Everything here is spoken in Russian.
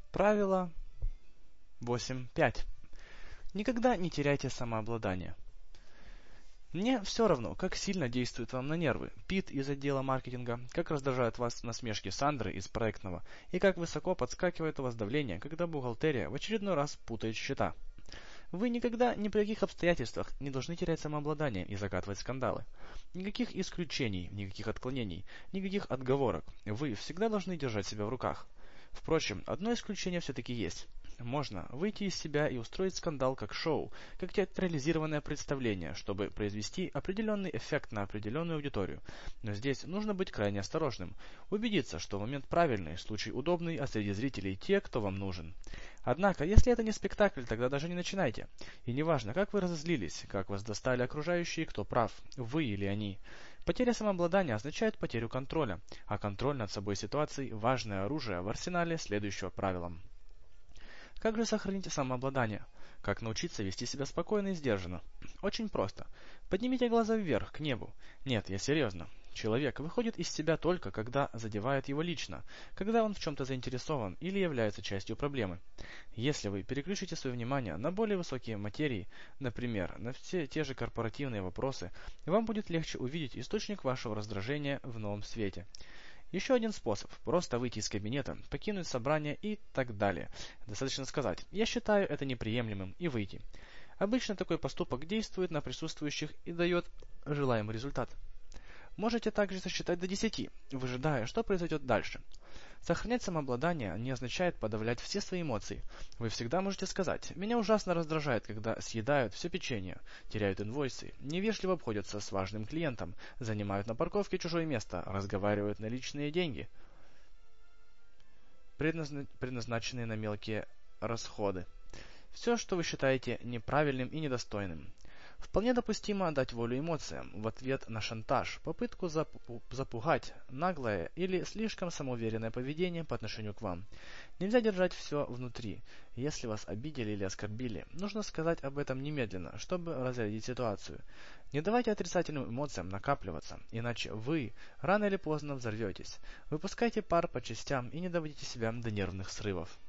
Правило 8.5. Никогда не теряйте самообладание. Мне все равно, как сильно действует вам на нервы Пит из отдела маркетинга, как раздражают вас насмешки Сандры из проектного, и как высоко подскакивает у вас давление, когда бухгалтерия в очередной раз путает счета. Вы никогда ни при каких обстоятельствах не должны терять самообладание и закатывать скандалы. Никаких исключений, никаких отклонений, никаких отговорок. Вы всегда должны держать себя в руках. Впрочем, одно исключение все-таки есть. Можно выйти из себя и устроить скандал как шоу, как театрализированное представление, чтобы произвести определенный эффект на определенную аудиторию. Но здесь нужно быть крайне осторожным. Убедиться, что момент правильный, случай удобный, а среди зрителей те, кто вам нужен. Однако, если это не спектакль, тогда даже не начинайте. И неважно, как вы разозлились, как вас достали окружающие, кто прав, вы или они. Потеря самообладания означает потерю контроля, а контроль над собой ситуацией – важное оружие в арсенале следующего правила. Как же сохранить самообладание? Как научиться вести себя спокойно и сдержанно? Очень просто. Поднимите глаза вверх, к небу. Нет, я серьезно. Человек выходит из себя только, когда задевает его лично, когда он в чем-то заинтересован или является частью проблемы. Если вы переключите свое внимание на более высокие материи, например, на все те же корпоративные вопросы, вам будет легче увидеть источник вашего раздражения в новом свете. Еще один способ – просто выйти из кабинета, покинуть собрание и так далее. Достаточно сказать «я считаю это неприемлемым» и выйти. Обычно такой поступок действует на присутствующих и дает желаемый результат. Можете также сосчитать до 10, выжидая, что произойдет дальше. Сохранять самообладание не означает подавлять все свои эмоции. Вы всегда можете сказать «меня ужасно раздражает, когда съедают все печенье, теряют инвойсы, невежливо обходятся с важным клиентом, занимают на парковке чужое место, разговаривают на личные деньги, предназначенные на мелкие расходы». Все, что вы считаете неправильным и недостойным. Вполне допустимо дать волю эмоциям в ответ на шантаж, попытку запугать, наглое или слишком самоуверенное поведение по отношению к вам. Нельзя держать все внутри. Если вас обидели или оскорбили, нужно сказать об этом немедленно, чтобы разрядить ситуацию. Не давайте отрицательным эмоциям накапливаться, иначе вы рано или поздно взорветесь. Выпускайте пар по частям и не доводите себя до нервных срывов.